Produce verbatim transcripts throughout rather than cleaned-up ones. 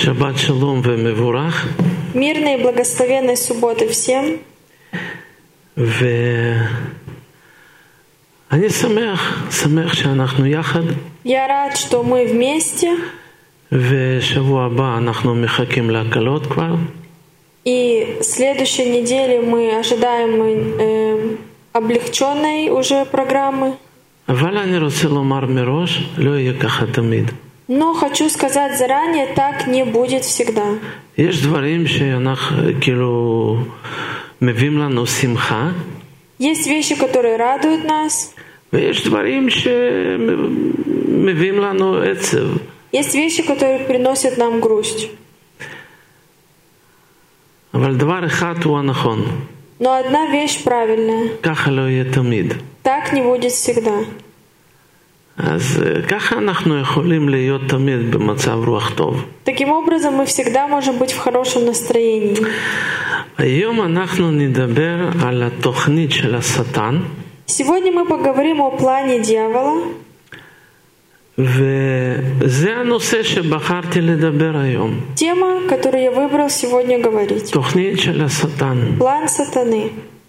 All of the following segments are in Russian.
Шаббат шалом вемевурах. Мирной и благословенной субботы всем. ואני שמח, שמח שאנחנו יחד. Я рад, что мы вместе. ושבוע הבא אנחנו מחכים להקלות כבר. И следующей неделе мы ожидаем э, облегченной уже программы. אבל אני רוצה לומר מראש, לא יהיה ככה תמיד. Но хочу сказать заранее, так не будет всегда. יש דברים שאנחנו כאילו מביאים לנו שמחה. Есть вещи, которые радуют нас. ויש דברים שמביאים לנו עצב. Есть вещи, которые приносят нам грусть. אבל דבר אחד הוא הנכון. Но одна вещь правильная. ככה לא יהיה תמיד. Так не будет всегда. אז ככה אנחנו יכולים להיות תמיד במצב רוח טוב. Таким образом, мы всегда можем быть в хорошем настроении. היום אנחנו נדבר על התוכנית של השטן. Сегодня мы поговорим о плане дьявола. וזה הנושא שבחרתי לדבר היום. Тема, которую я выбрал сегодня говорить. תוכנית של השטן. План сатаны.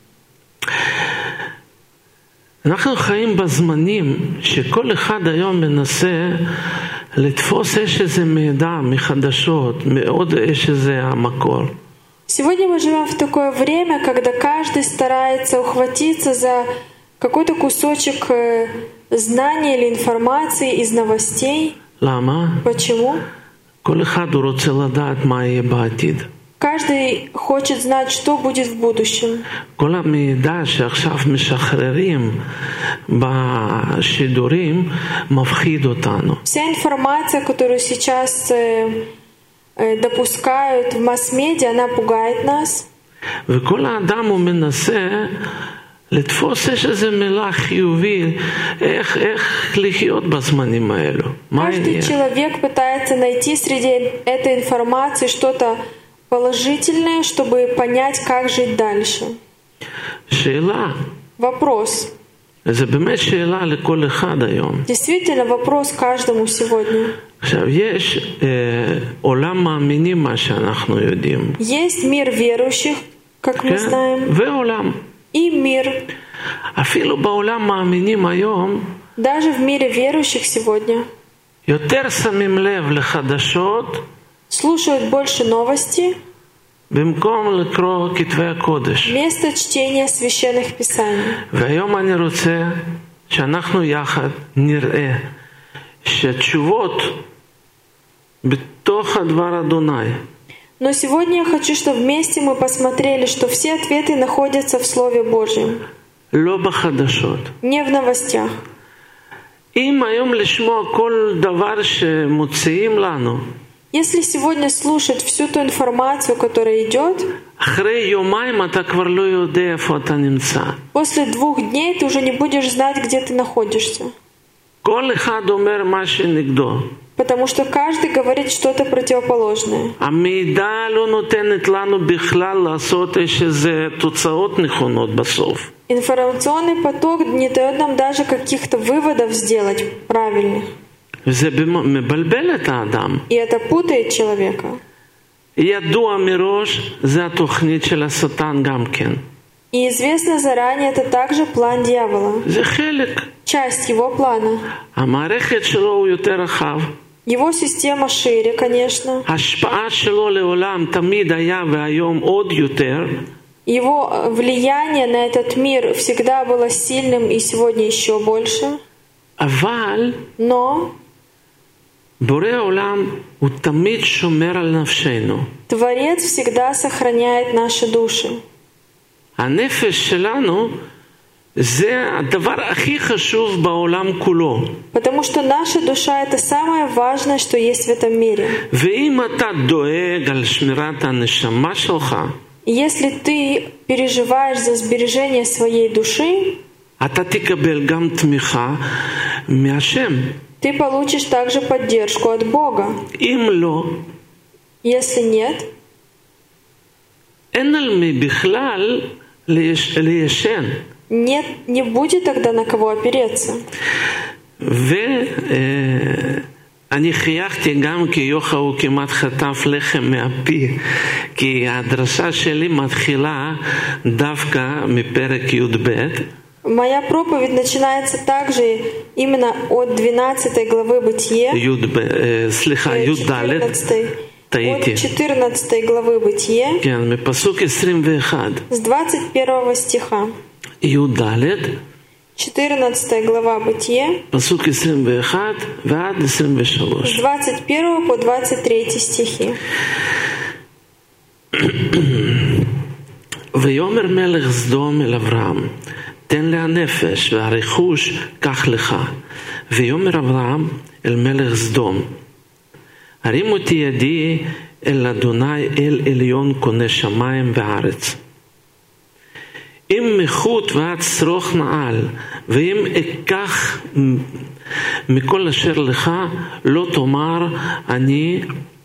אנחנו חיים בזמנים שכל אחד היום מנסה לתפוס יש איזה מידע מחדשות, מאוד יש איזה המקור. Сегодня мы живем в такое время, когда каждый старается ухватиться за какой-то кусочек знания или информации из новостей. למה? Почему? כל אחד הוא רוצה לדעת מה יהיה בעתיד. Каждый хочет знать, что будет в будущем. כל המידע שעכשיו משחררים בשידורים מפחיד אותנו. Вся информация, которую сейчас э, э, допускают в масс-медиа, она пугает нас. וכל האדם הוא מנסה לתפוס יש איזה מילה חיובי, איך, איך לחיות בזמנים האלו. Каждый человек пытается найти среди этой информации что-то положительное, чтобы понять, как жить дальше. שאלה. Вопрос. זה באמת שאלה לכל אחד היום. Действительно, вопрос каждому сегодня. עכשיו, יש אה, עולם מאמינים מה שאנחנו יודעים. Есть мир верующих, как כן? мы знаем, ועולם. и мир. אפילו בעולם מאמינים היום, Даже в мире верующих сегодня יותר שמים לב לחדשות, слушают больше новости במקום לקרוא כתבי הקודש. вместо чтения священных писаний. והיום אני רוצה שאנחנו יחד נראה שהתשובות בתוך הדבר אדוני. Но сегодня я хочу, чтобы вместе мы посмотрели, что все ответы находятся в Слове Божьем, לא בחדשות. не в новостях. אם היום לשמוע כל דבר שמוציאים לנו, Если сегодня слушать всю ту информацию, которая идет, אחרי יומיים אתה כבר לא יודע איפה אתה נמצא. после двух дней ты уже не будешь знать, где ты находишься. כל אחד אומר מה שנגדו. Потому что каждый говорит что-то противоположное. המידע לא נותנת לנו בכלל לעשות איזה תוצאות נכונות בסוף. Информационный поток не дает нам даже каких-то выводов сделать правильных. וזה מבלבל את האדם. И это путает человека. ידוע מראש, זה התוכנית של השטן גם כן. И известно заранее, это также план дьявола. זה חלק. Часть его плана. המערכת שלו הוא יותר רחב. Его система шире, конечно. ההשפעה שלו לעולם תמיד היה והיום עוד יותר. Его влияние на этот мир всегда было сильным и сегодня еще больше. אבל Но בורא העולם הוא תמיד שומר על נפשנו. Творец всегда сохраняет наши души. הנפש שלנו זה הדבר הכי חשוב בעולם כולו. Потому что наша душа — это самое важное, что есть в этом мире. ואם אתה דואג על שמירת הנשמה שלך, И если ты переживаешь за сбережение своей души, אתה תקבל גם תמיכה מהשם. ты получишь также поддержку от Бога. אם לא, Если нет, אין על מי בכלל ליישן. нет, не будет тогда на кого опереться. ואני אני חייכתי גם כי יוחא הוא כמעט חטף לחם מהפי, כי הדרשה שלי מתחילה דווקא מפרק י"ב. Моя проповедь начинается также именно от двенадцатой главы Бытие, י"ב, סליחה, י"ד, טעיתי. от четырнадцатой главы Бытие, כן, מפסוק עשרים ואחת. с двадцать первого стиха. י"ד, четырнадцатая глава Бытие, פסוק עשרים ואחת ועד עשרים ושלוש. с двадцать первого по двадцать третий стихи. ויאמר מלך סדום אל אברהם, תן לי הנפש והרכוש קח לך. ויאמר אברהם אל מלך סדום, הרים אותי ידי אל אדוני אל עליון קונה שמיים וארץ. אם מחוט ועד שרוך נעל, ואם אקח מכל אשר לך, לא תאמר אני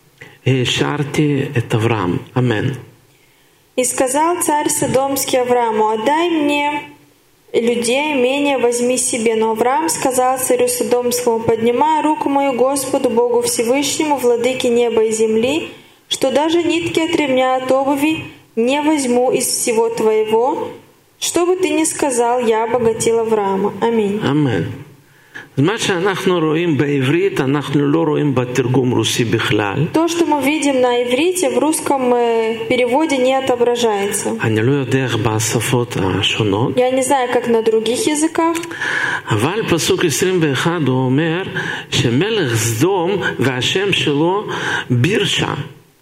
העשרתי את אברהם. אמן. И сказал царь Содомский Аврааму: «Отдай мне людей, имение возьми себе». Но Авраам сказал царю Содомскому: «Поднимай руку мою Господу, Богу Всевышнему, владыке неба и земли, что даже нитки от ремня от обуви не возьму из всего твоего. Что бы ты ни сказал, я обогатил Авраама». Аминь. Амен. מה שאנחנו רואים בעברית, אנחנו לא רואים בתרגום רוסי בכלל. То, что мы видим на иврите, в русском переводе не отображается. אני לא יודע איך בשפות השונות. Я не знаю, как на других языках. אבל פסוק עשרים ואחת הוא אומר שמלך סדום והשם שלו בירשה.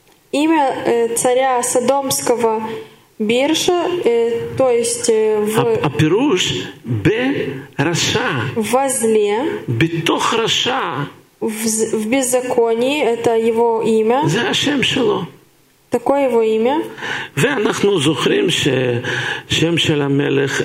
Имя царя Содомского Бирша, э, то есть э, в, הפירוש ברשע, возле, בתוך רשע, в, в беззаконии, это его имя. זה השם שלו. Такое его имя. ואנחנו זוכרים ששם של המלך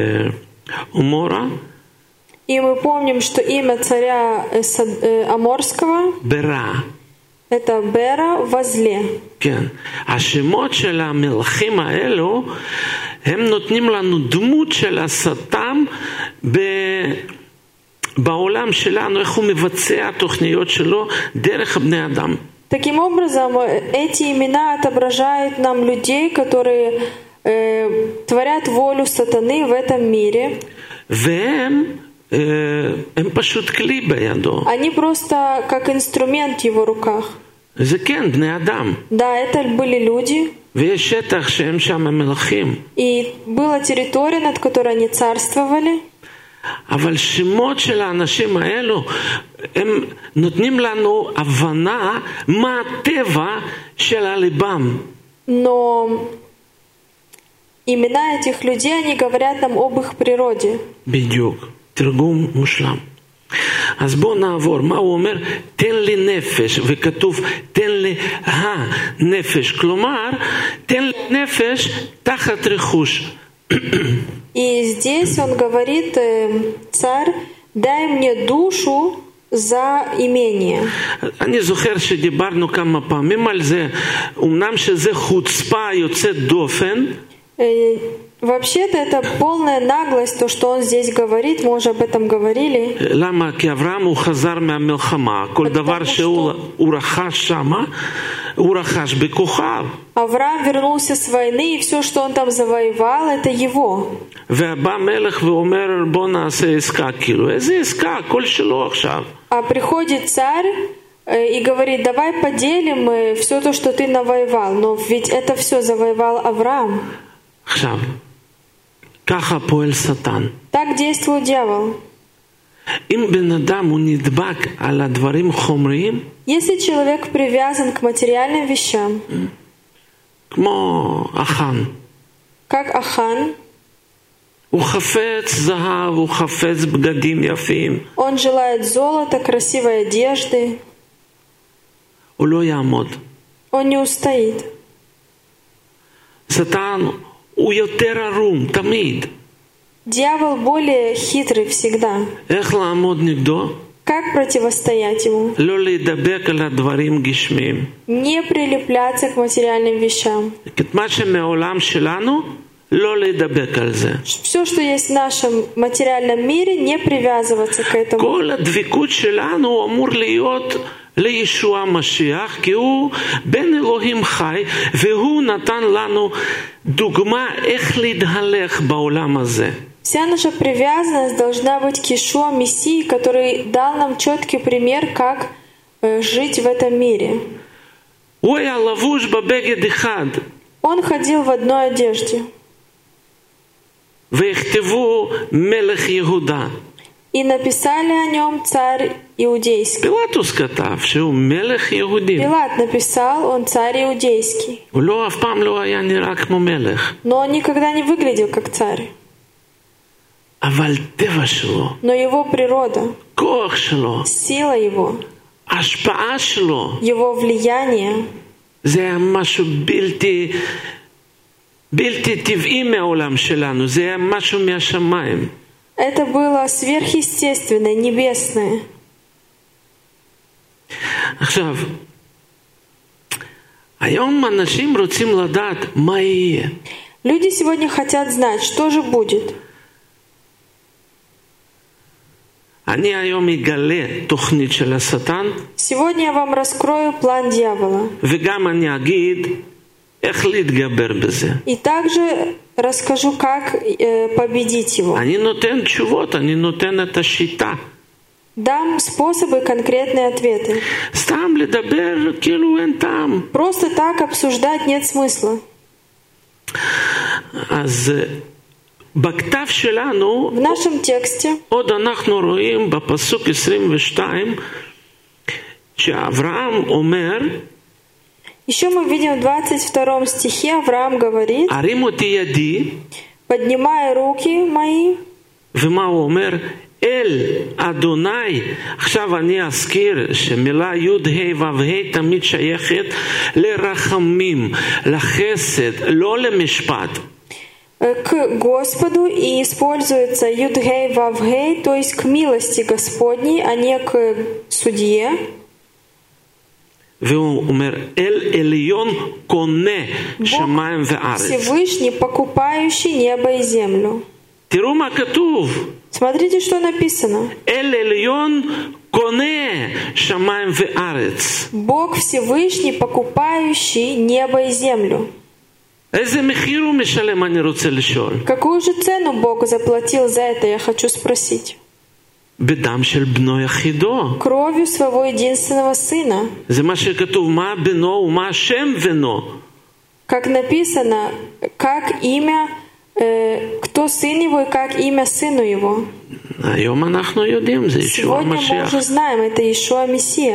אומורה. И мы помним, что имя царя э, э, Аморского ברע. это Бера возле. כן. השמות של המלכים האלו הם נותנים לנו דמות של השטן ב... בעולם שלנו, איך הוא מבצע התוכניות שלו דרך בני אדם. Таким образом, эти имена отображают нам людей, которые э, творят волю сатаны в этом мире. והם הם פשוט כלי בידו. Они просто как инструмент в его руках. זה כן, בני אדם. Да, это были люди. ויש שטח שהם שם מלכים. И была территория, над которой они царствовали. אבל שמות של האנשים האלו הם נותנים לנו הבנה מה הטבע של הליבם. Но имена этих людей, они говорят нам об их природе. בדיוק. תרגום מושלם. אז בואו נעבור. מה הוא אומר? תן לי נפש, וכתוב תן לי הנפש. כלומר, תן לי נפש תחת רכוש. И здесь он говорит: царь, дай мне душу за имение. אני זוכר שדיברנו כמה פעמים על זה, אמנם שזה חוצפה יוצאת דופן, Вообще-то это полная наглость, то, что он здесь говорит, мы уже об этом говорили. למה? כי אברהם הוא חזר מהמלחמה, כל דבר שהוא רכש שמה, הוא רכש בכוחיו. Авраам вернулся с войны, и все, что он там завоевал, это его. ובא מלך ואומר בוא נעשה עסקה, כאילו איזה עסקה? הכל שלו עכשיו. А приходит царь и говорит: давай поделим все то, что ты навоевал. Но ведь это все завоевал Авраам. עכשיו, ככה פועל שטן. Так действует дьявол. אם בן אדם הוא נדבק על הדברים חומריים, Если человек привязан к материальным вещам, כמו אחן, как Ахан, הוא חפץ זהב, הוא חפץ בגדים יפים, он желает золота, красивой одежды, הוא לא יעמוד. он не устоит. שטן הוא יותר ערום, תמיד. Дьявол более хитрый всегда. איך לעמוד נגדו? Как противостоять ему? לא להידבק על הדברים גשמיים. Не прилепляться к материальным вещам. את מה שמעולם שלנו, לא להידבק על זה. Все, что есть в нашем материальном мире, не привязываться к этому. כל הדבקות שלנו אמור להיות לישוע המשיח, כי הוא בן אלוהים חי, והוא נתן לנו דוגמה איך להתהלך בעולם הזה. Вся наша привязанность должна быть к Иешуа Мессии, который дал нам четкий пример, как э, жить в этом мире. הוא היה לבוש בבגד אחד. Он ходил в одной одежде. ויכתבו מלך יהודה. И написали о нем царь иудейский. פילטוס כתב שהוא מלך יהודים. Пилат написал, он царь иудейский. הוא לא, אף פעם לא היה נראה כמו מלך. Но он никогда не выглядел как царь. אבל טבע שלו, Но его природа, כוח שלו, сила его, ההשפעה שלו, его влияние, זה היה משהו בלתי, בלתי טבעי מהעולם שלנו. זה היה משהו מהשמיים. это было сверхъестественное, небесное. עכשיו, היום אנשים רוצים לדעת מה יהיה. Люди сегодня хотят знать, что же будет. אני היום אגלה תוכנית של השטן. Сегодня я вам раскрою план дьявола. וגם אני אגיד איך להתגבר בזה. И также расскажу, как э, победить его. אני נותן תשובות, אני נותן את השיטה. Дам способы, конкретные ответы. סתם לדבר כאילו אין טעם. Просто так обсуждать нет смысла. אז בכתב שלנו, В нашем тексте עוד אנחנו רואים בפסוק עשרים ושתיים, שאברהם אומר, еще мы видим в двадцать втором стихе Авраам говорит: הרים אותי ידי, поднимая руки мои. ומה הוא אומר? אל אדוני. עכשיו אני אזכיר שמילה י' ה' ו' ה' תמיד שייכת לרחמים, לחסד, לא למשפט. К Господу, и используется Юд-Гей, Вав-Гей, то есть к милости Господней, а не к судье. והוא אומר, אל עליון קונה שמיים וארץ. Всевышний, покупающий небо и землю. תראו מה כתוב. Смотрите, что написано. אל עליון קונה שמיים וארץ. Бог Всевышний, покупающий небо и землю. איזה מחיר הוא משלם, אני רוצה לשאול? Какую же цену Бог заплатил за это, я хочу спросить. בדם של בנו יחידו. Кровью своего единственного сына. זה מה שכתוב, מה בנו ומה השם בנו. Как написано, как имя, э, кто сын его и как имя сыну его. היום אנחנו יודעים, זה ישוע Сегодня мы המשיח. уже знаем, это Иешуа Мессия.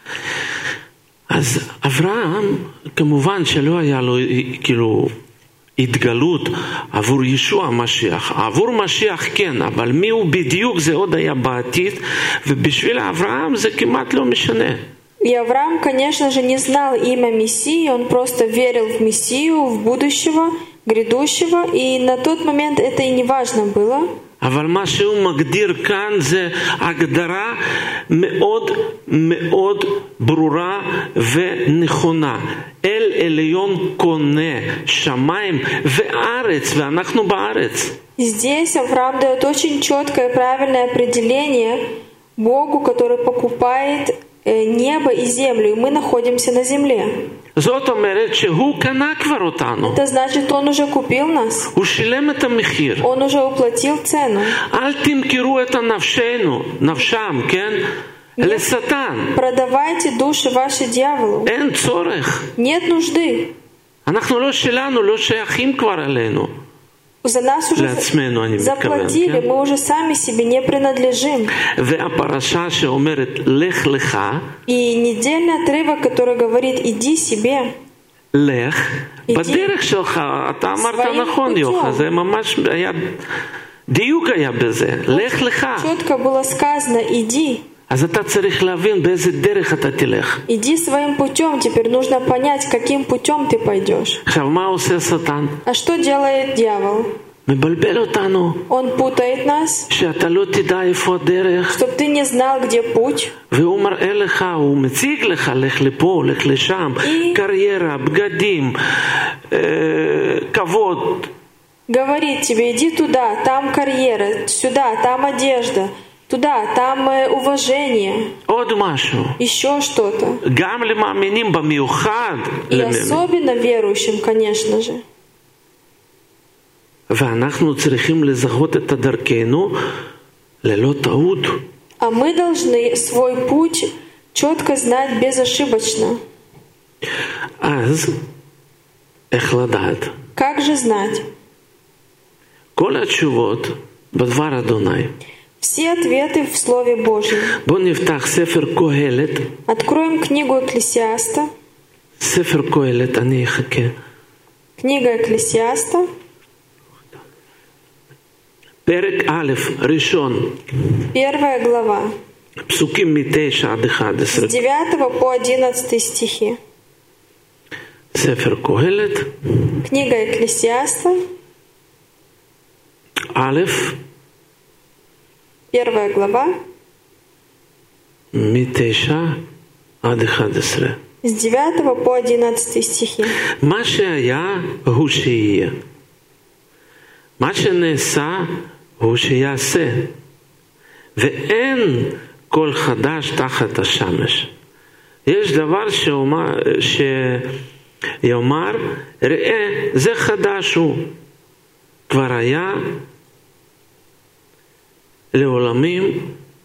אז אברהם, כמובן שלא היה לו כאילו התגלות עבור ישוע המשיח. עבור משיח כן, אבל מי הוא בדיוק זה עוד היה בעתיד, ובשביל אברהם זה כמעט לא משנה. И Авраам, конечно же, не знал имя Мессии, он просто верил в Мессию, в будущего, грядущего, и на тот момент это и не важно было. אבל מה שהוא מגדיר כאן זה הגדרה מאוד מאוד ברורה ונכונה. אל עליון קונה שמיים וארץ, ואנחנו בארץ. Здесь Авраам дает очень четкое и правильное определение Богу, который покупает небо и землю, и мы находимся на земле. זאת אומרת שהוא קנה כבר אותנו. Это значит, он уже купил нас. הוא שילם את המחיר. Он уже уплатил цену. אל תמכרו את הנפשנו, נפשם, כן? לשטן. Продавайте души ваши дьяволу. אין צורך. Нет нужды. אנחנו לא שלנו, לא שייכים כבר עלינו. За нас уже לעצמנו, אני מתכוון, заплатили, כן? мы уже сами себе не принадлежим. והפרשה שאומרת לך לך, И недельный отрывок, который говорит «иди себе», לך, איתי. בדרך שלך, אתה אמרת צבעים נכון פותחו. יוחא, זה ממש היה, דיוק היה בזה, לך לך. четко было сказано «иди». אז אתה צריך להבין באיזה דרך אתה תלך. Иди своим путем, теперь нужно понять, каким путем ты пойдешь. עכשיו, מה עושה שטן? А что делает дьявол? מבלבל אותנו, Он פутает нас, שאתה לא תדע איפה הדרך, чтобы ты не знал, где путь. והוא מראה לך, הוא מציג לך, לך לפה, לך לשם, И- קריירה, בגדים, אה, כבוד, говорит тебе, иди туда, там карьера, сюда, там одежда, туда, там э, уважение, עוד משהו. еще что-то. גם למאמינים במיוחד. И למאמינים. особенно верующим, конечно же. ואנחנו צריכים לזהות את דרכנו ללא טעות. А мы должны свой путь четко знать безошибочно. אז איך לדעת? Как же знать? כל התשובות בדבר אדוני. Все ответы в Слове Божьем. בואו נפתח ספר קהלת. Откроем книгу Экклесиаста. ספר קהלת, אני אחכה. Книга Экклесиаста, פרק א', ראשון, первая глава, פסוקים מתשע עד אחד עשרה. с девятого по одиннадцатый стихи. ספר קהלת, Книга Экклесиаста, א', первая глава, מתשע עד אחד עשרה. с девятого по одиннадцатый стихи. מה שהיה הוא שיהיה. מה שנעשה הוא שיעשה. ואין כל חדש תחת השמש. יש דבר שאומר, שיאמר, ראה, זה חדש הוא. כבר היה לעולמים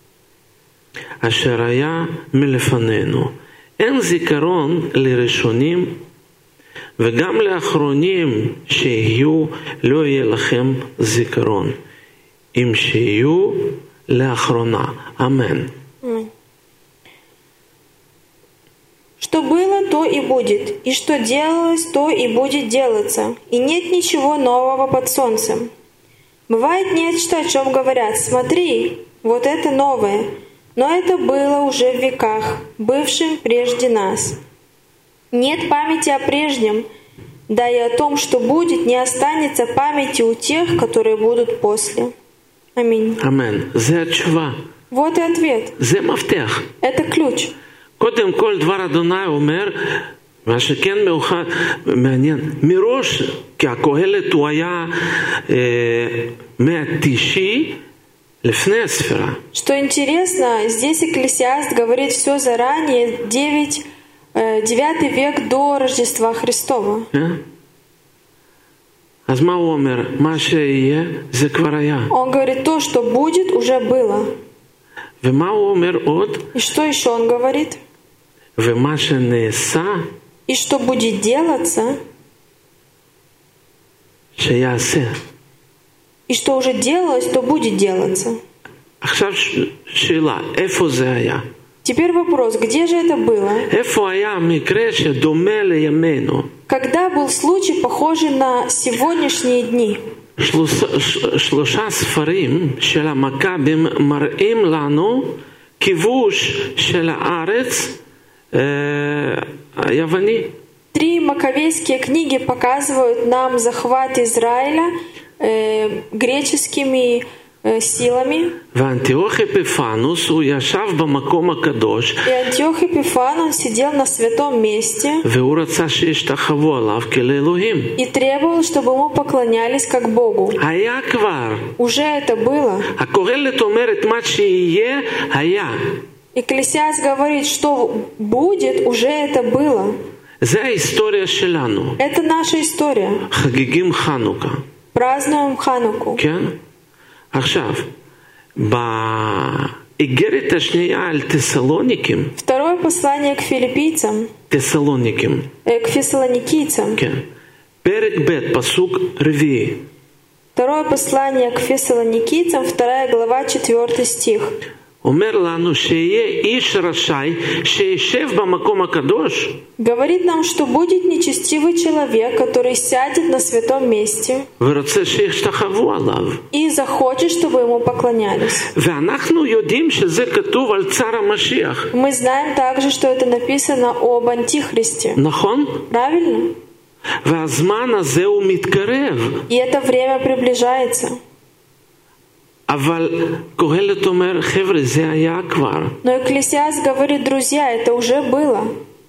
אשר היה מלפנינו. אין זיכרון לראשונים וגם לאחרונים שיהיו לא יהיה לכם זיכרון. אם שיהיו לאחרונה. אמן. Что было, то и будет, и что делалось, то и будет делаться, и нет ничего нового под солнцем. Бывает нечто, о чем говорят: смотри, вот это новое, но это было уже в веках, бывшим прежде нас. Нет памяти о прежнем, да и о том, что будет, не останется памяти у тех, которые будут после. Аминь. אמן. זה התשובה. Вот и ответ. זה מפתח. Это ключ. קודם כל דבר אדוני אומר, מה שכן מאוחד, מעניין, מראש, כי הקהלת הוא היה אה, מהתשעי לפני הספירה. Что интересно, здесь Экклесиаст говорит все заранее, девять, э, девятый век до Рождества Христова. אה? אז מה הוא אומר? מה שיהיה זה כבר היה. Он говорит, то, что будет, уже было. ומה הוא אומר עוד? И что еще он говорит? ומה שנעשה И что будет делаться, שיעשה. и что уже делалось, то будет делаться. עכשיו שאלה, איפה זה היה? Теперь вопрос, где же это было? איפה היה מקרה שדומה לימינו? Когда был случай, похожий на сегодняшние дни? שלושה ספרים של המכבים מראים לנו כיבוש של הארץ היווני. Три маковейские книги показывают нам захват Израиля э, греческими э, силами. ואנטיוך אפיפנוס הוא ישב במקום הקדוש. И Антиох Эпифан, он сидел на святом месте. והוא רצה שישתחוו עליו כאלוהים. И требовал, чтобы ему поклонялись как Богу. היה כבר. Уже это было. הקהלת אומרת מה שיהיה היה. Экклесиаст говорит, что будет, уже это было. זה ההיסטוריה שלנו. Это наша история. חגיגים חנוכה. Празднуем Хануку. כן? עכשיו, באיגרת השנייה על תסלוניקים. Второе послание к филиппийцам. תסלוניקים. Э, к фессалоникийцам. כן. פרק ב' פסוק רביעי. Второе послание к фессалоникийцам, вторая глава, четвертый стих. אומר לנו שיהיה איש רשאי שישב במקום הקדוש. Говорит нам, что будет нечестивый человек, который сядет на святом месте ורוצה שישתחוו עליו. и захочет, чтобы ему поклонялись. ואנחנו יודעים שזה כתוב על צר המשיח. Мы знаем также, что это написано об Антихристе. נכון? Правильно? והזמן הזה הוא מתקרב. И это время приближается. אבל קהלת אומר, חבר'ה, זה היה כבר. Но Экклесиаст говорит, друзья, это уже было.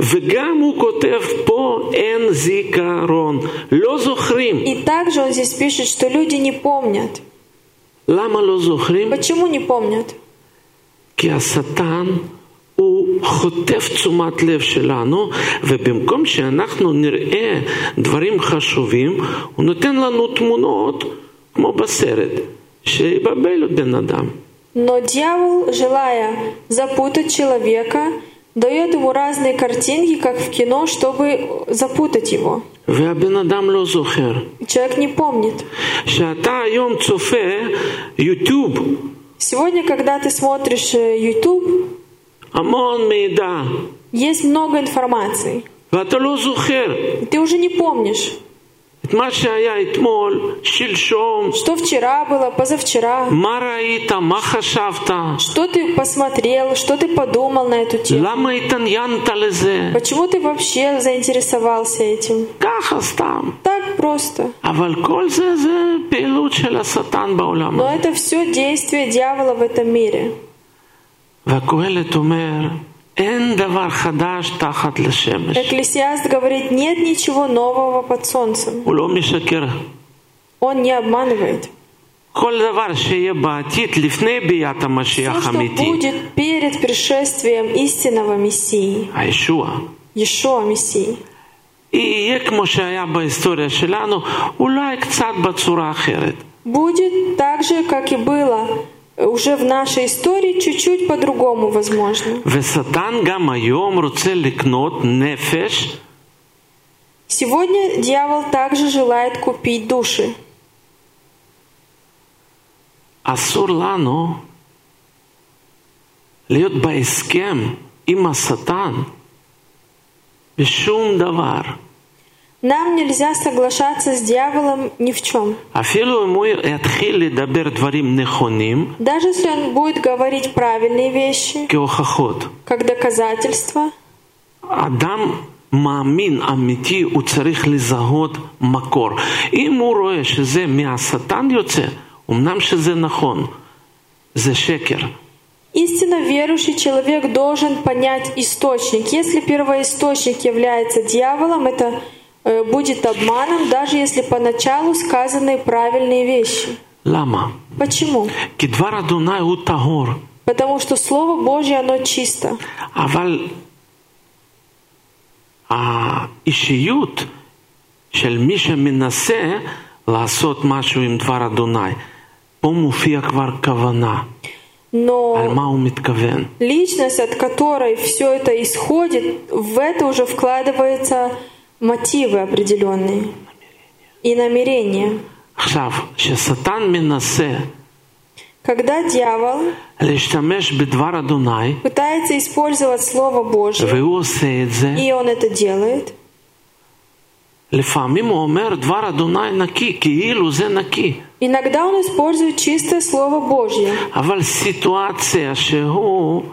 וגם הוא כותב פה אין זיכרון, לא זוכרים. И также он здесь пишет, что люди не помнят. למה לא זוכרים? Почему не помнят? כי השטן הוא חוטף תשומת לב שלנו, ובמקום שאנחנו נראה דברים חשובים, הוא נותן לנו תמונות כמו בסרט, שיבלבל בן אדם. Но дьявол, желая запутать человека, дает ему разные картинки, как в кино, чтобы запутать его. והבן אדם לא זוכר. Человек не помнит. שאתה היום צופה יוטיוב, Сегодня, когда ты смотришь YouTube, המון מידע, есть много информации, ואתה לא זוכר и ты уже не помнишь, את מה שהיה אתמול, שלשום, что вчера было, позавчера, מה ראית, מה חשבת, что ты посмотрел, что ты подумал на эту тему. למה התעניינת לזה, Почему ты вообще заинтересовался этим? ככה סתם. Так просто. אבל כל זה זה פעילות של השטן בעולם Но הזה. это все действие дьявола в этом мире. והקהלת אומר, אין דבר חדש תחת לשמש. Экклесиаст говорит, нет ничего нового под солнцем. הוא לא משקר. Он не обманывает. כל דבר שיהיה בעתיד לפני ביאת Все, המשיח что האמיתי, будет перед пришествием истинного Мессии, הישוע, Иешуа Мессии, יהיה כמו שהיה בהיסטוריה שלנו, אולי קצת בצורה אחרת. будет так же, как и было уже в нашей истории, чуть-чуть по-другому, возможно. ושטן גם היום רוצה לקנות נפש Сегодня дьявол также желает купить души. אסור לנו להיות בהסכם עם השטן בשום דבר. Нам нельзя соглашаться с дьяволом ни в чем. אפילו אם הוא יתחיל לדבר דברים נכונים Даже если он будет говорить правильные вещи, כהוכחות. как доказательства, אדם מאמין אמיתי הוא צריך לזהות מקור. אם הוא רואה שזה מהשטן יוצא, אמנם שזה נכון, זה שקר. истинно верующий человек должен понять источник. Если первоисточник является дьяволом, это э, будет обманом, даже если поначалу сказаны правильные вещи. למה? Почему? כי דבר אדוני הוא טהור. Потому что Слово Божье, оно чисто. אבל האישיות של מי שמנסה לעשות משהו עם דבר אדוני, פה מופיע כבר כוונה. Но על מה הוא מתכוון. личность, от которой все это исходит, в это уже вкладываются мотивы определенные и намерения. עכשיו, כששטן מנסה Когда дьявол להשתמש בדבר אדוני, пытается использовать Слово Божье, והוא עושה את זה, и он это делает, לפעמים הוא אומר דבר אדוני נקי, כאילו זה נקי. иногда он использует чистое Слово Божье. אבל סיטואציה שהוא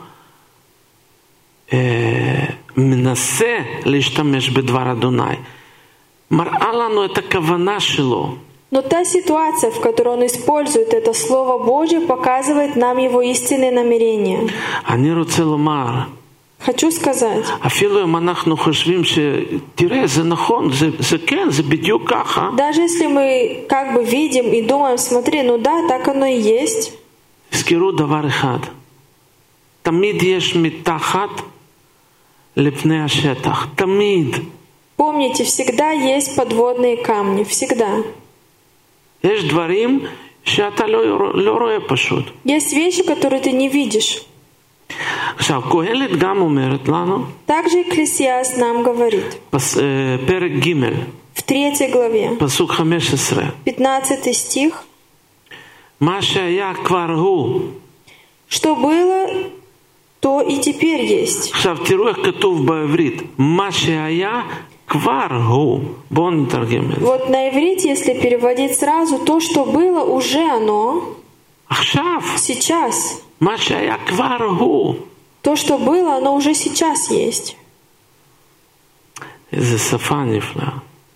אה, מנסה להשתמש בדבר אדוני, מראה לנו את הכוונה שלו. Но та ситуация, в которой он использует это Слово Божье, показывает нам его истинные намерения. אני רוצה לומר, Хочу сказать, אפילו אם אנחנו חושבים שתראה, זה נכון, זה, זה כן, זה בדיוק ככה. даже если мы как бы видим и думаем, смотри, ну да, так оно и есть, תזכרו דבר אחד, תמיד יש מתחת לפני השטח, תמיד. помните, всегда есть подводные камни, всегда. יש דברים שאתה לא, לא רואה פשוט. Есть вещи, которые ты не видишь. עכשיו, קהלת גם אומרת לנו, Также Экклесиаст нам говорит פס, פרק ג', в третьей главе, פסוק חמש עשרה, пятнадцатый стих, מה שהיה כבר הוא. что было, то и теперь есть. עכשיו, תראו איך כתוב בעברית, מה שהיה כבר הוא. בואו נתרגם את זה. Вот на иврите, если переводить сразу, то, что было, уже оно, עכשיו, сейчас. מה שהיה כבר הוא. То, что было, оно уже сейчас есть. איזה שפה נפלאה.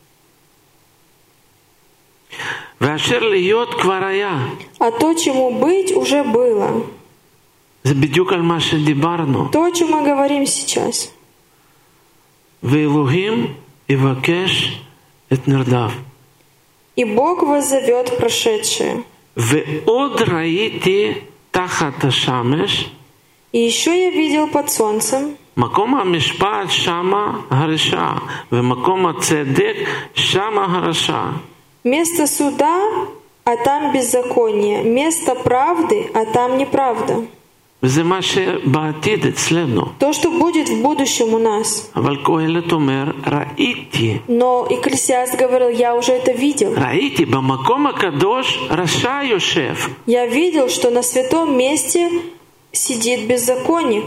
ואשר להיות כבר היה. А то, чему быть, уже было. זה בדיוק על מה שדיברנו. То, о чем мы говорим сейчас. ואלוהים יבקש את נרדף. И Бог воззовет прошедшее. ועוד ראיתי תחת השמש, И еще я видел под солнцем מקום המשפט שמה הרשע, ומקום הצדק שמה הרשע. место суда, а там беззаконие, место правды, а там неправда. וזה מה שבעתיד אצלנו. То, что будет в будущем у нас. אבל קהלת אומר, ראיתי. Но Экклесиаст говорил, я уже это видел. ראיתי, במקום הקדוש רשע יושב. Я видел, что на святом месте сидит беззаконник.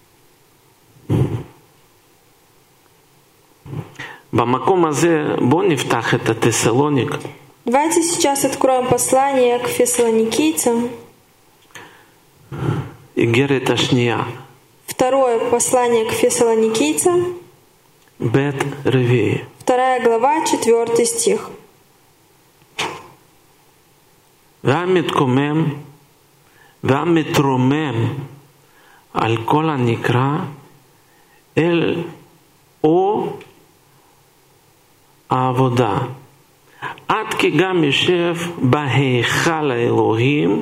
במקום הזה בואו נפתח את התסלוניק. Давайте сейчас откроем послание к фессалоникийцам. איגרת השנייה. Второе послание к фессалоникийцам. בית רביעי. Вторая глава, четвертый стих. והמתקומם והמתרומם על כל הנקרא אל או העבודה, עד כי גם יושב בהיכל האלוהים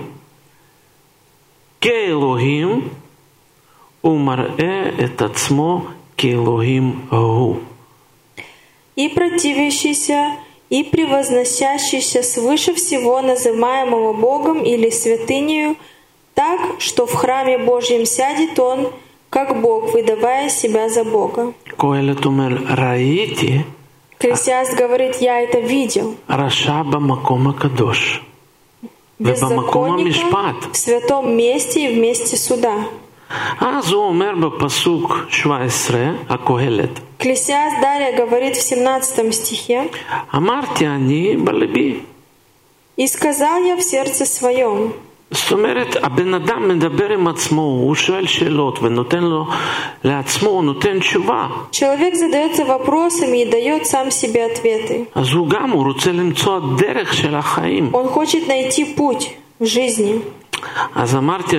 כאלוהים ומראה את עצמו כאלוהים הוא. И противящийся, и превозносящийся свыше всего называемого Богом или святынею, так, что в храме Божьем сядет он, как Бог, выдавая себя за Бога. קהלת אומר, ראיתי Экклесиаст говорит, я это видел. רשע במקום הקדוש ובמקום המשפט. В святом месте и в месте суда. אז הוא אומר בפסוק שבע עשרה, הקהלת. Экклесиаст далее говорит в семнадцатом стихе. אמרתי אני בלבי. И сказал я в сердце своем. זאת אומרת, הבן אדם מדבר עם עצמו, הוא שואל שאלות ונותן לו לעצמו, הוא נותן תשובה. Человек задается вопросами и дает сам себе ответы. אז הוא גם, הוא רוצה למצוא דרך של החיים. Он хочет найти путь в жизни. אז אמרתי,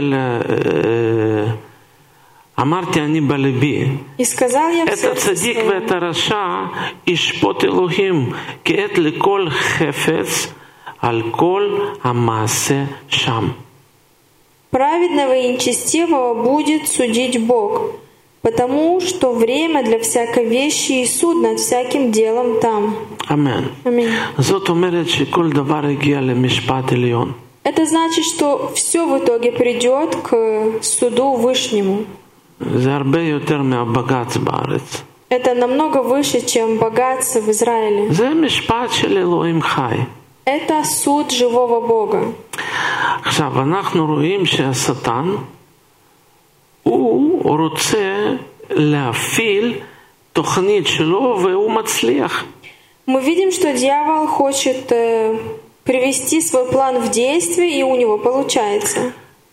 אמרתי אני בלבי. И сказал я в את сердце הצדיק своем. ואת הרשע ישפוט אלוהים, כעת לכל חפץ על כל המעשה שם. Праведного и нечестивого будет судить Бог, потому что время для всякой вещи и суд над всяким делом там. אמן. Аминь. זאת אומרת שכל דבר הגיע למשפט עליון. Это значит, что все в итоге придет к суду Вышнему. זה הרבה יותר מהבג"ץ בארץ. Это намного выше, чем богатство в Израиле. זה משפט של אלוהים חי. Это суд живого Бога. עכשיו, אנחנו רואים שהשטן, הוא רוצה להפעיל תוכנית שלו והוא מצליח. Мы видим, что дьявол хочет э, привести свой план в действие, и у него получается.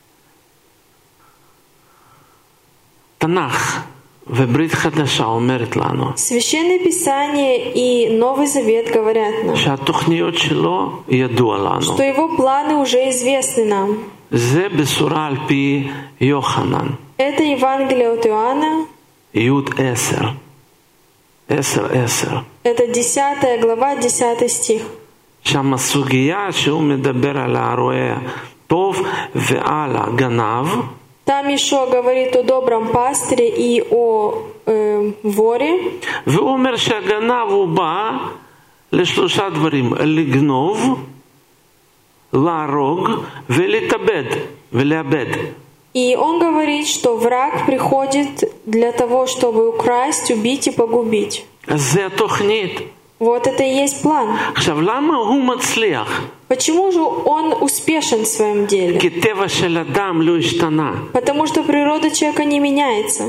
תנ"ך וברית חדשה אומרת לנו Священное Писание и Новый Завет говорят нам, שהתוכניות שלו ידוע לנו. что его планы уже известны нам. זה בשורה על פי יוחנן. Это Евангелие от Иоанна, י' עשר. עשר עשר. это десятая глава, десятый стих. שם הסוגיה שהוא מדבר על הרועה טוב ועל הגנב. Там Иешуа говорит о добром пастыре и о э, воре. והוא אומר שהגנב הוא בא לשלושה דברים, לגנוב, להרוג ולהתאבד ולאבד. И он говорит, что враг приходит для того, чтобы украсть, убить и погубить. אז זה התוכנית. Вот это и есть план. עכשיו, למה הוא מצליח? Почему же он успешен в своем деле? כי טבע של אדם לא השתנה. Потому что природа человека не меняется.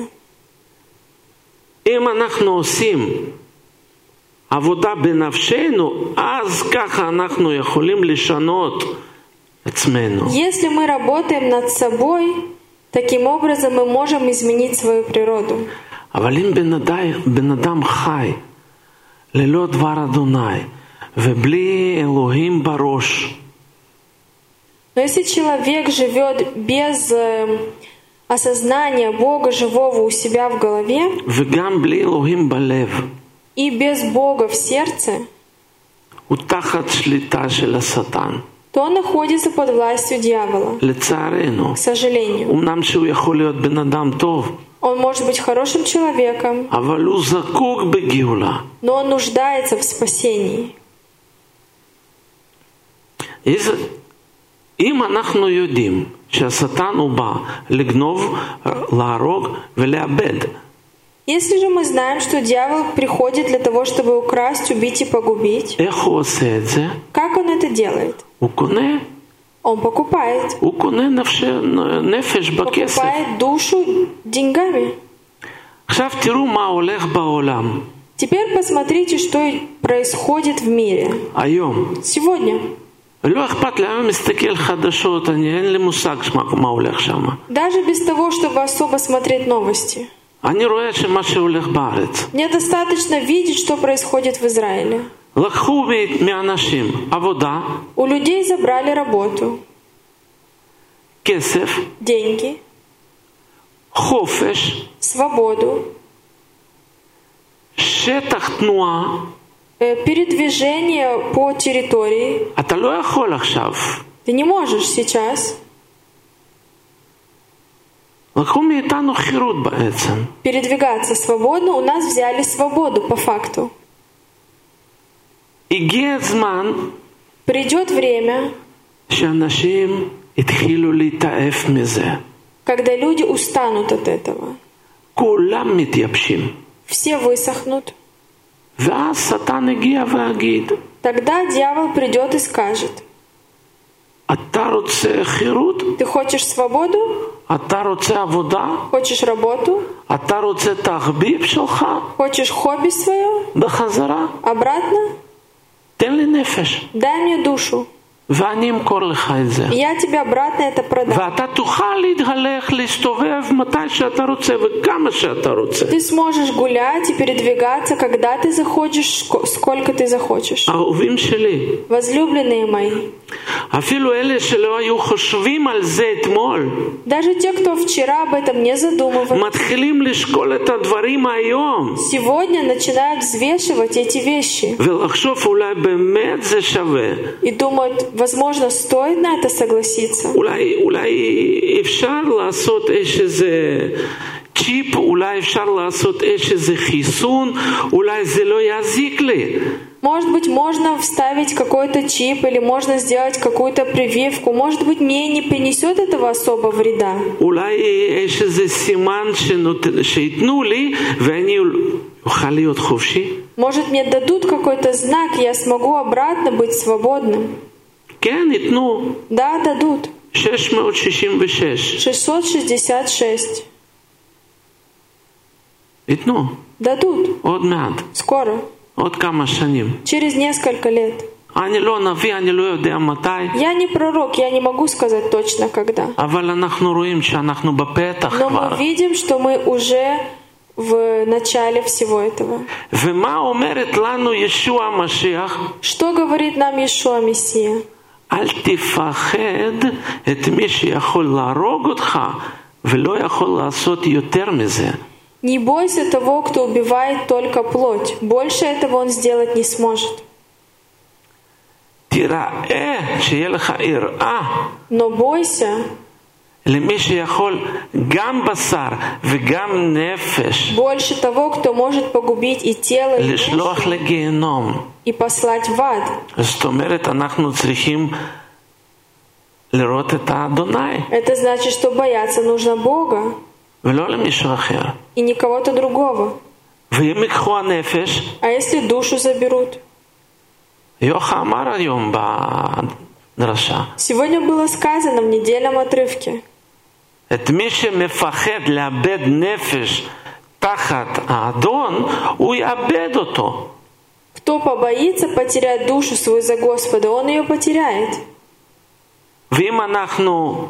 אם אנחנו עושים עבודה בנפשנו, אז ככה אנחנו יכולים לשנות עצמנו. Если мы работаем над собой, таким образом мы можем изменить свою природу. אבל אם בן אדם, בן אדם חי ללא דבר אדוני ובלי אלוהים בראש, Но если человек живет без э, осознание Бога живого у себя в голове וגם בלי אלוהים בלב, и без Бога в сердце, הוא תחת שליטה של השטן. то он находится под властью дьявола. לצערנו, К сожалению. אמנם שהוא יכול להיות בן אדם טוב, Он может быть хорошим человеком, אבל הוא זקוק בגאולה. но он нуждается в спасении. איזה- אם אנחנו יודעים שהשטן הוא בא לגנוב, להרוג ולאבד, Если же мы знаем, что дьявол приходит для того, чтобы украсть, убить и погубить, איך הוא עושה את זה? как он это делает? הוא קונה, Он покупает. הוא קונה נפש, נפש בכסף. Покупает душу деньгами. עכשיו תראו מה הולך בעולם. Теперь посмотрите, что происходит в мире. היום. Сегодня. ולא אכפת לי, אני מסתכל חדשות, אני, אין לי מושג מה, מה הולך שם. Даже без того, чтобы особо смотреть новости. אני רואה שמה שהולך בארץ. Мне достаточно видеть, что происходит в Израиле. לקחו מאנשים עבודה, У людей забрали работу, כסף, деньги, חופש, свободу, שטח תנועה. э, передвижение по территории. אתה לא יכול עכשיו. Ты не можешь сейчас לקחו מאיתנו חירות בעצם. передвигаться свободно. У нас взяли свободу по факту. הגיע הזמן Придет время, שאנשים התחילו להתעף מזה. когда люди устанут от этого. כולם מתייבשים. Все высохнут. ואז שטן הגיע והגיד, Тогда дьявол придет и скажет: אתה רוצה חירות? ты хочешь свободу? אתה רוצה עבודה? Хочешь работу? אתה רוצה תחביב שלך? Хочешь хобби свое? בחזרה? Обратно? תן לי נפש, Дай мне душу. ואני אמכור לך את זה. И я тебе обратно это продам. ואתה תוכל להתהלך, להסתובב מתי שאתה רוצה וכמה שאתה רוצה. Ты сможешь гулять и передвигаться, когда ты захочешь, ск- сколько ты захочешь. האהובים שלי, Возлюбленные мои, אפילו אלה שלא היו חושבים על זה אתמול, даже те, кто вчера об этом не задумывались, מתחילים לשקול את הדברים היום. сегодня начинают взвешивать эти вещи ולחשוב אולי באמת זה שווה. и думают, возможно, стоит на это согласиться. אולי, אולי אפשר לעשות איזה צ'יפ, אולי אפשר לעשות איזה חיסון, אולי זה לא יזיק לי. Может быть, можно вставить какой-то чип или можно сделать какую-то прививку. Может быть, мне не принесет этого особо вреда. אולי יש איזה סימן שנות... שיתנו לי ואני אוכל להיות חופשי. Может, мне дадут какой-то знак, и я смогу обратно быть свободным. כן, ייתנו. Да, дадут. שש מאות שישים ושש. шестьсот шестьдесят шесть. ייתנו. Дадут. עוד מעט. Скоро. עוד כמה שנים. Через несколько лет. אני לא נביא, אני לא יודע מתי. Я не пророк, я не могу сказать точно когда. אבל אנחנו רואים שאנחנו בפתח Но כבר. мы видим, что мы уже в начале всего этого. ומה אומרת לנו ישוע המשיח? Что говорит нам Иешуа Мессия? אל תפחד את מי שיכול להרוג אותך ולא יכול לעשות יותר מזה. Не бойся того, кто убивает только плоть. Больше этого он сделать не сможет. תראה שיהיה לך יראה Но бойся למי שיכול גם בשר וגם נפש больше того, кто может погубить и тело, и душу, לשלוח לגיהנום. и послать в ад. זאת אומרת, אנחנו צריכים לראות את האדוני Это значит, что бояться нужно Бога ולא למישהו אחר. и не кого-то другого. ואם יקחו הנפש, А если душу заберут? יוחה אמר היום בדרשה, Сегодня было сказано в недельном отрывке. את מי שמפחד לאבד נפש תחת האדון, הוא יאבד אותו. Кто побоится потерять душу свою за Господа, он ее потеряет. ואם אנחנו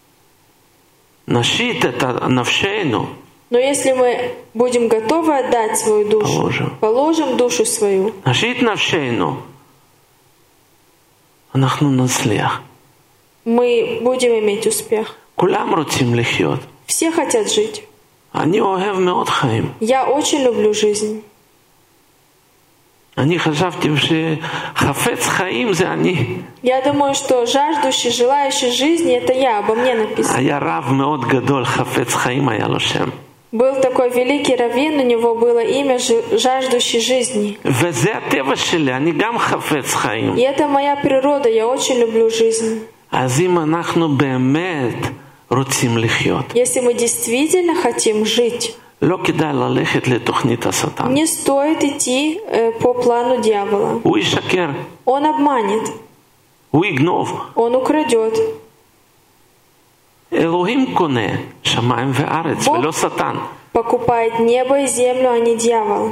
נשית את נפשנו, Но если мы будем готовы отдать свою душу, положим, положим душу свою, נשית נפשנו, אנחנו נצליח. мы будем иметь успех. כולם רוצים לחיות. Все хотят жить. אני אוהב מאוד חיים. Я очень люблю жизнь. אני חשבתי שחפץ חיים זה אני. Я думаю, что жаждущий, желающий жизни — это я, обо мне написано. היה רב מאוד גדול, חפץ חיים היה לו שם. Был такой великий раввин, у него было имя жаждущий жизни. וזה הטבע שלי, אני גם חפץ חיים. И это моя природа, я очень люблю жизнь. אז אם אנחנו באמת רוצים לחיות, Если мы действительно хотим жить, לא כדאי ללכת לתוכנית השטן. не стоит идти э, по плану дьявола. הוא ישקר, Он обманет, הוא יגנוב. он украдет. אלוהים קונה שמיים וארץ, Бог ולא שטן. покупает небо и землю, а не дьявол.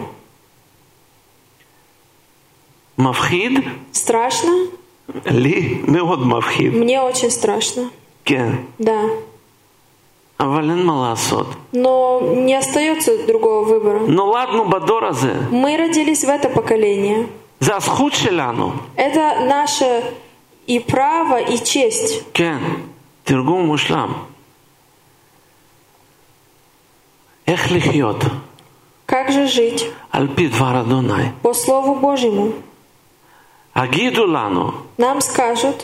מפחיד? Страшно? לי מאוד מפחיד. Мне очень страшно. כן. Да. אבל אין מה לעשות. Но не остается другого выбора. נולדנו בדור הזה. Мы родились в это поколение. זה הזכות שלנו. Это наше и право, и честь. כן. תרגום מושלם. איך לחיות? Как же жить? על פי דבר אדוני. По Слову Божьему. הגידו לנו. Нам скажут,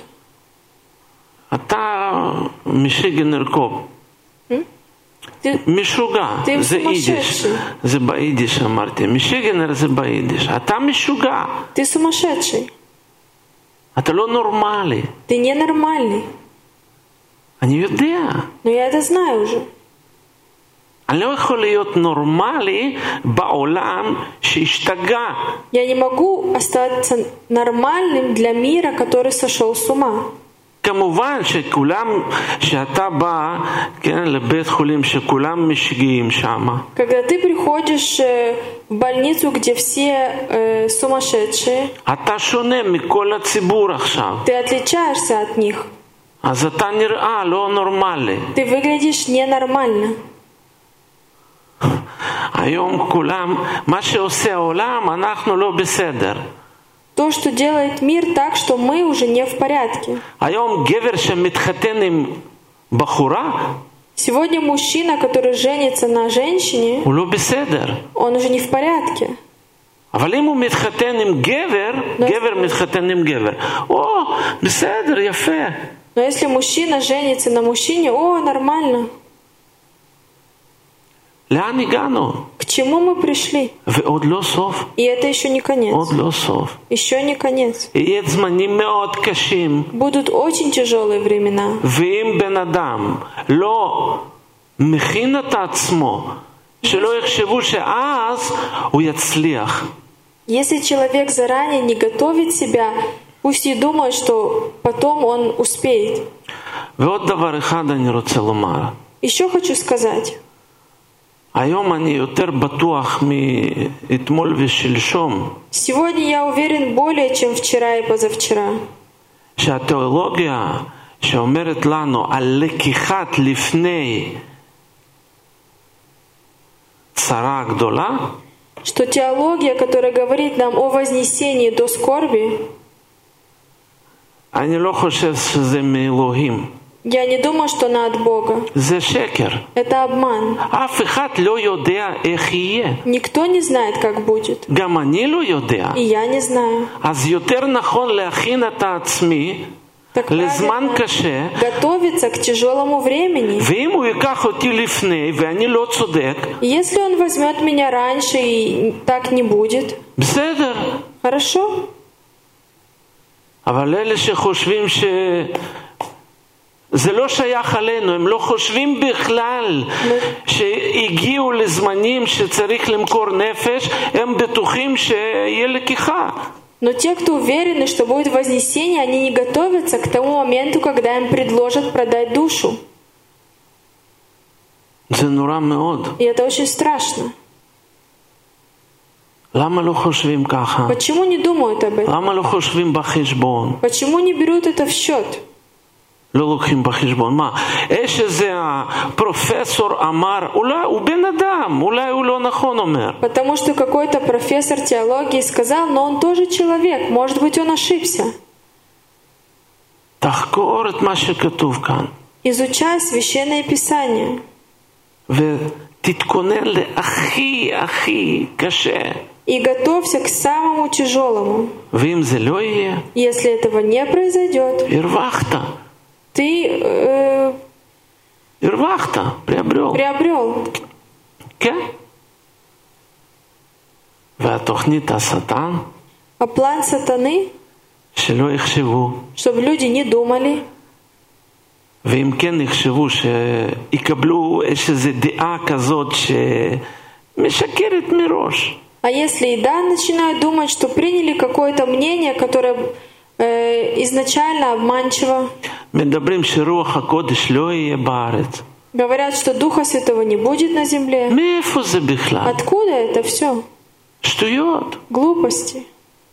אתה משיגנר קופ. ты, משוגע. ты זה יידיש. сумасшедший. זה ביידיש אמרתי. משיגנר זה ביידיש. אתה משוגע. Ты сумасшедший. אתה לא נורמלי. Ты ненормальный. אני יודע. Но я это знаю уже. אני לא יכול להיות נורמלי בעולם שהשתגע. Я не могу остаться нормальным для мира, который сошел с ума. כמובן שכולם, שאתה בא, כן, לבית חולים שכולם משגעים שם. Когда ты приходишь э, в больницу, где все э, сумасшедшие, אתה שונה מכל הציבור עכשיו. ты отличаешься от них. אז אתה נראה לא נורמלי. Ты выглядишь ненормально. היום כולם, מה שעושה העולם, אנחנו לא בסדר. То, что делает мир так, что мы уже не в порядке. היום גבר שמתחתן עם בחורה, Сегодня мужчина, который женится на женщине, הוא לא בסדר. он уже не в порядке. אבל אם הוא מתחתן עם גבר, גבר מתחתן עם גבר. או, בסדר, יפה. Но если מужчина женится на мужчине, о, нормально. לאן הגענו? К чему мы пришли? ועוד לא סוף. И это еще не конец. עוד לא סוף. Еще не конец. יהיה זמנים מאוד קשים. Будут очень тяжелые времена. ואם בן אדם לא מכין את עצמו, שלא יחשבו שאז הוא יצליח. Если человек заранее не готовит себя, пусть и думает, что потом он успеет. ועוד דבר אחד אני רוצה לומר. Еще хочу сказать. היום אני יותר בטוח מאתמול ושלשום. Сегодня я уверен более, чем вчера и позавчера. שהתיאולוגיה שאומרת לנו על לקיחת לפני צרה גדולה, Что теология, которая говорит нам о вознесении до скорби, אני לא חושב שזה מאלוהים. я не думаю, что она от Бога. זה שקר. Это обман. אף אחד לא יודע איך יהיה. Никто не знает, как будет. גם אני לא יודע. И я не знаю. אז יותר נכון להכין את עצמי Так לזמן правильно קשה, готовиться к тяжелому времени. ואם הוא ייקח אותי לפני ואני לא צודק, Если он возьмет меня раньше и так не будет, בסדר. хорошо. אבל אלה שחושבים ש... זה לא שייך עלינו, הם לא חושבים בכלל שהגיעו לזמנים שצריך למכור נפש, הם בטוחים שיהיה לקיחה. Но те, кто уверены, что будет вознесение, они не готовятся к тому моменту, когда им предложат продать душу. זה נורא מאוד. И это очень страшно. למה לא חושבים ככה? Почему не думают об этом? למה לא חושבים בחשבון? Почему не берут это в счет? לא לוקחים בחשבון. מה? יש איזה הפרופסור אמר, אולי הוא בן אדם, אולי הוא לא נכון אומר. Потому что какой-то профессор теологии сказал, но он тоже человек, может быть, он ошибся. תחקור את מה שכתוב כאן. Изучай Священное Писание. ותתכונן להכי הכי קשה. И готовься к самому тяжелому. ואם זה לא יהיה, Если этого не произойдет, הרווחת. ты э, הרווחת, приобрел. приобрел. כן. והתוכנית השטן, А план сатаны, שלא יחשבו, чтобы люди не думали, ואם כן יחשבו שיקבלו איזו דעה כזאת שמשקרת מראש. а если и да, начинают думать, что приняли какое-то мнение, которое э, изначально обманчиво, מדברים שרוח הקודש לא יהיה בארץ. говорят, что Духа Святого не будет на земле. מאיפה זה בכלל? Откуда это все? שטויות. Глупости.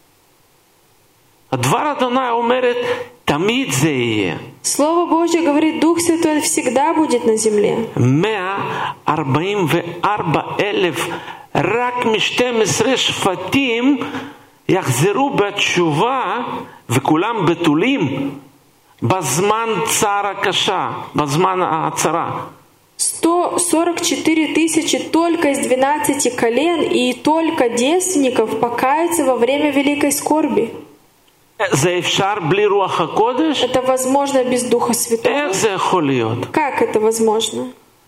הדבר אדוני אומרת, תמיד זה יהיה. Слово Божье говорит, Дух Святой всегда будет на земле. מאה ארבעים וארבע אלף רק מ-שתים עשרה שפטים יחזרו בתשובה וכולם בתולים בזמן צער הקשה, בזמן הצרה. сто сорок четыре тысячи только из двенадцати колен и только девственников покаются во время великой скорби. זה אפשר בלי רוח הקודש? Это возможно без Духа Святого? איך זה יכול להיות? Как это возможно?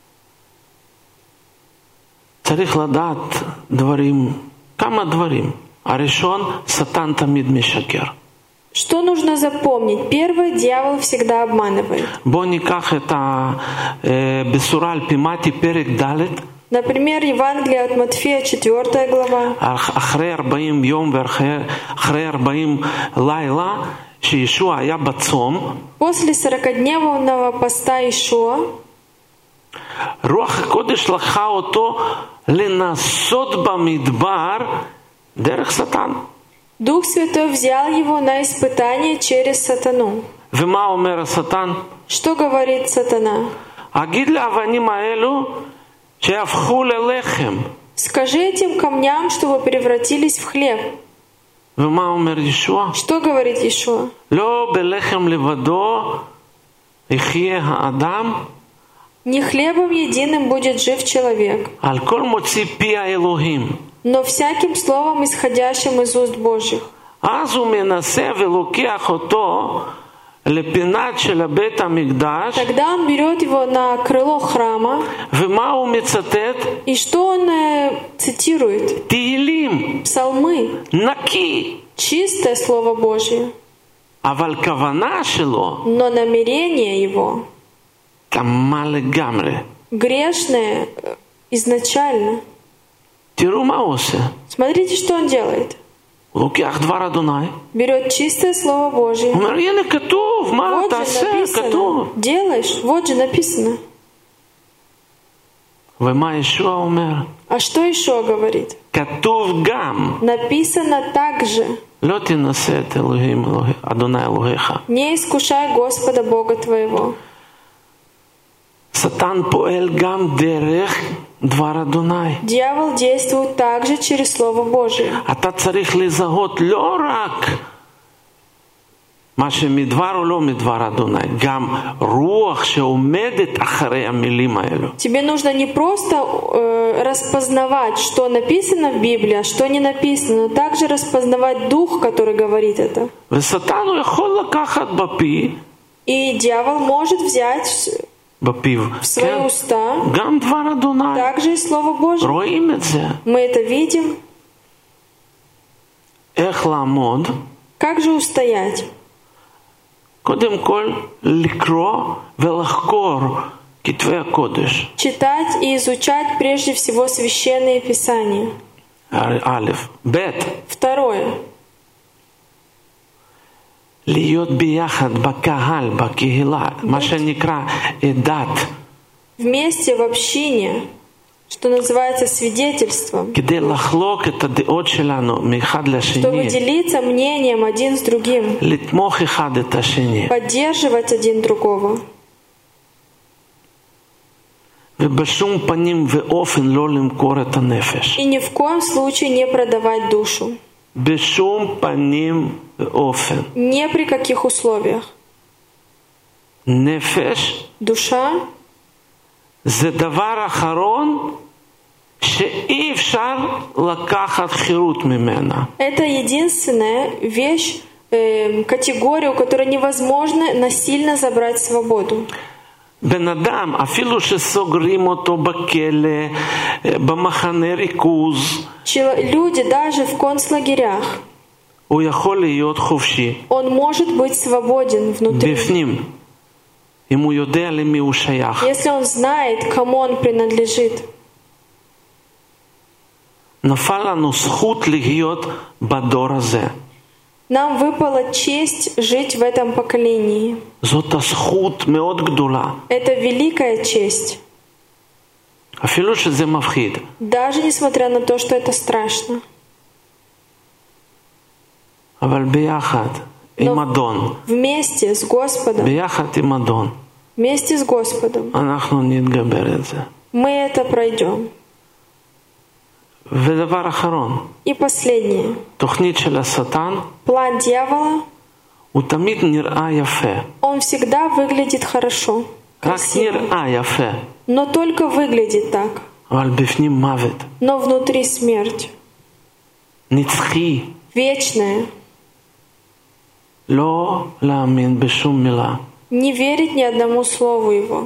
צריך לדעת דברים, כמה דברים. הראשון, שטן תמיד משקר. Что нужно запомнить? Первый, дьявол всегда обманывает. בואו ניקח את הבשורה על פי מתי פרק ד'. Например, Евангелие от Матфея, четвёртая глава. אחרי ארבעים יום ואחרי ארבעים לילה שישוע היה בצום, После сорокадневного поста Ишуа רוח הקודש לקחה אותו לנסות במדבר דרך שטן. Дух Святой взял его на испытание через сатану. ומה אומר השטן? Что говорит сатана? אגיד לאבנים האלו שיהפכו ללחם. Скажи этим камням, чтобы превратились в хлеб. ומה אומר ישוע? Что говорит Ишуа? לא בלחם לבדו יחיה האדם. Не хлебом единым будет жив человек, על כל מוציא פי האלוהים. но всяким словом, исходящим из уст Божьих. אז הוא מנסה ולוקח אותו לפינת של בית המקדש. Тогда он берет его на крыло храма. ומה הוא מצטט? И что он э, цитирует? תהילים. Псалмы. נקי. Чистое Слово Божье. אבל כוונה שלו Но намерение его תמה לגמרי. грешное э, изначально. תראו מה הוא עושה. Смотрите, что он делает. הוא לוקח דבר אדוני. Берет чистое Слово Божье. הוא אומר, הנה כתוב, מה Вот же תעשה? написано. כתוב. Делаешь, вот же написано. ומה ישוע אומר? А что еще говорит? כתוב גם. Написано также. לא תנסה את אלוהים, אדוני אלוהיך. Не искушай Господа Бога твоего. שטן פועל גם דרך דבר אדוני. Дьявол действует также через Слово Божие. אתה צריך לזהות לא רק מה שמדבר או לא מדבר אדוני, גם רוח שעומדת אחרי המילים האלו. Тебе нужно не просто э, распознавать, что написано в Библии, а что не написано, но также распознавать дух, который говорит это. ושטן הוא יכול לקחת בפי, И дьявол может взять בפיו, в свои уста גם דבר אדוני. также и Слово Божие. רואים את זה. Мы это видим. איך לעמוד? Как же устоять? קודם כל לקרוא ולחקור כתבי הקודש. Читать и изучать прежде всего священные писания. א', ב', Второе. להיות ביחד בקהל, בקהילה, מה שנקרא עדת. Вместе в общине, что называется свидетельством, כדי לחלוק את הדעות שלנו מאחד чтобы לשני. делиться мнением один с другим, לתמוך אחד את השני. поддерживать один другого. ובשום פנים ואופן לא למכור את הנפש. И ни в коем случае не продавать душу. בשום פנים ואופן. Ни при каких условиях. נפש Душа זה דבר אחרון שאי אפשר לקחת חירות ממנה. Это единственная вещь, э, категория, у которой невозможно насильно забрать свободу. בן אדם, אפילו שסוגרים אותו בכלא, במחנה ריכוז, Люди даже в концлагерях, הוא יכול להיות חופשי. он может быть свободен внутри. בפנים, אם הוא יודע למי הוא שייך. Если он знает, кому он принадлежит. נפל לנו זכות להיות בדור הזה. Нам выпала честь жить в этом поколении. זאת הזכות מאוד גדולה. Это великая честь. אפילו שזה מפחיד. Даже несмотря на то, что это страшно. אבל ביחד, עם אדון. Вместе с Господом. ביחד עם אדון. Вместе с Господом. אנחנו נתגבר את זה. Мы это пройдем. ודבר אחרון. И последнее. תוכנית של השטן. План дьявола. הוא תמיד נראה יפה. Он всегда выглядит хорошо. רק נראה יפה. Но только выглядит так. אבל בפנים מוות. Но внутри смерть. נצחי. Вечная. לא להאמין בשום מילה. Не верить ни одному слову его.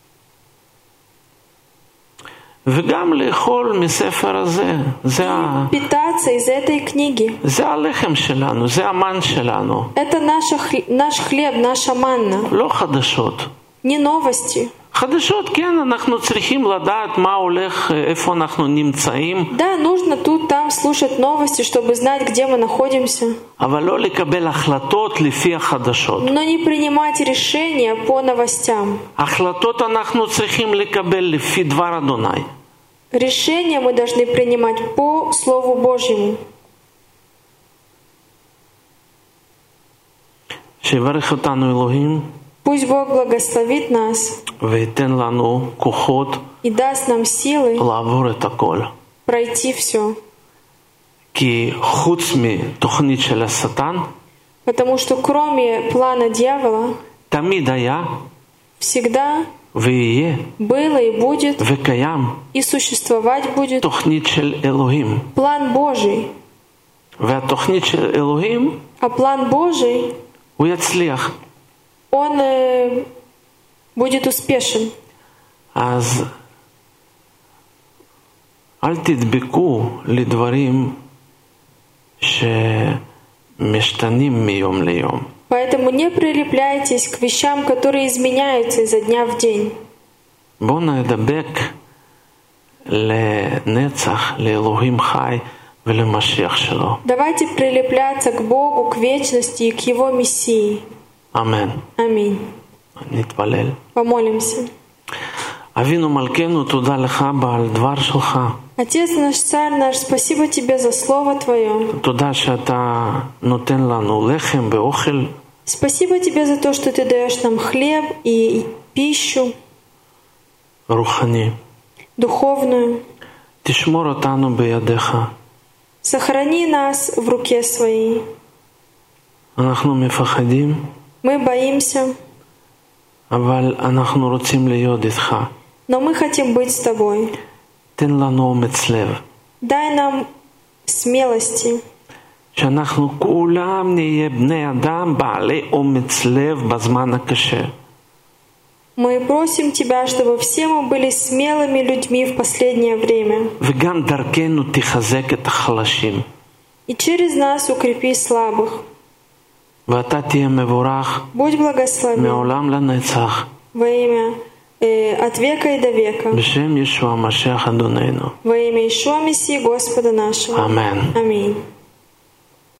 וגם לאכול מספר הזה. זה ה... Питаться из этой книги. זה הלחם שלנו, זה המן שלנו. Это наша, наш хлеб, наша манна. לא חדשות. Не новости. חדשות, כן, אנחנו צריכים לדעת מה הולך, איפה אנחנו נמצאים. Да, нужно тут, там слушать новости, чтобы знать, где мы находимся. אבל לא לקבל החלטות לפי החדשות. Но не принимать решения по новостям. החלטות אנחנו צריכים לקבל לפי דבר אדוני. Решения мы должны принимать по Слову Божьему. שיברך אותנו אלוהים. Пусть Бог благословит нас וייתן לנו כוחות и даст нам силы לעבור את הכל. пройти все. כי חוץ מתוכנית של השטן, Потому что кроме плана дьявола תמיד היה всегда ויהיה было и будет וקיים и существовать будет תוכנית של אלוהים. план Божий. והתוכנית של אלוהים, А план Божий, הוא יצליח. он э, будет успешен. אז אל תדבקו לדברים שמשתנים מיום ליום. Поэтому не прилепляйтесь к вещам, которые изменяются изо дня в день. בואו נדבק לנצח, לאלוהים חי ולמשיח שלו. Давайте прилепляться к Богу, к вечности и к Его Мессии. אמן. Аминь. נתפלל. Помолимся. אבינו מלכנו, תודה לך על דבר שלך. Отец наш, Царь наш, спасибо Тебе за Слово Твое. תודה שאתה נותן לנו לחם ואוכל. Спасибо Тебе за то, что Ты даешь нам хлеб и пищу רוחני. духовную. תשמור אותנו בידיך. Сохрани нас в руке Своей. אנחנו מפחדים, Мы боимся, אבל אנחנו רוצים להיות איתך. но мы хотим быть с Тобой. תן לנו אומץ לב. Дай нам смелости, שאנחנו כולם נהיה בני אדם בעלי אומץ לב בזמן הקשה. Мы просим Тебя, чтобы все мы были смелыми людьми в последнее время. וגם דרכנו תחזק את החלשים. И через нас укрепи слабых. ואתה תהיה מבורך Будь благословен מעולם לנצח. во имя э, от века и до века. בשם ישוע המשיח אדוננו. Во имя Ишуа Мессии Господа нашего. אמן. Аминь.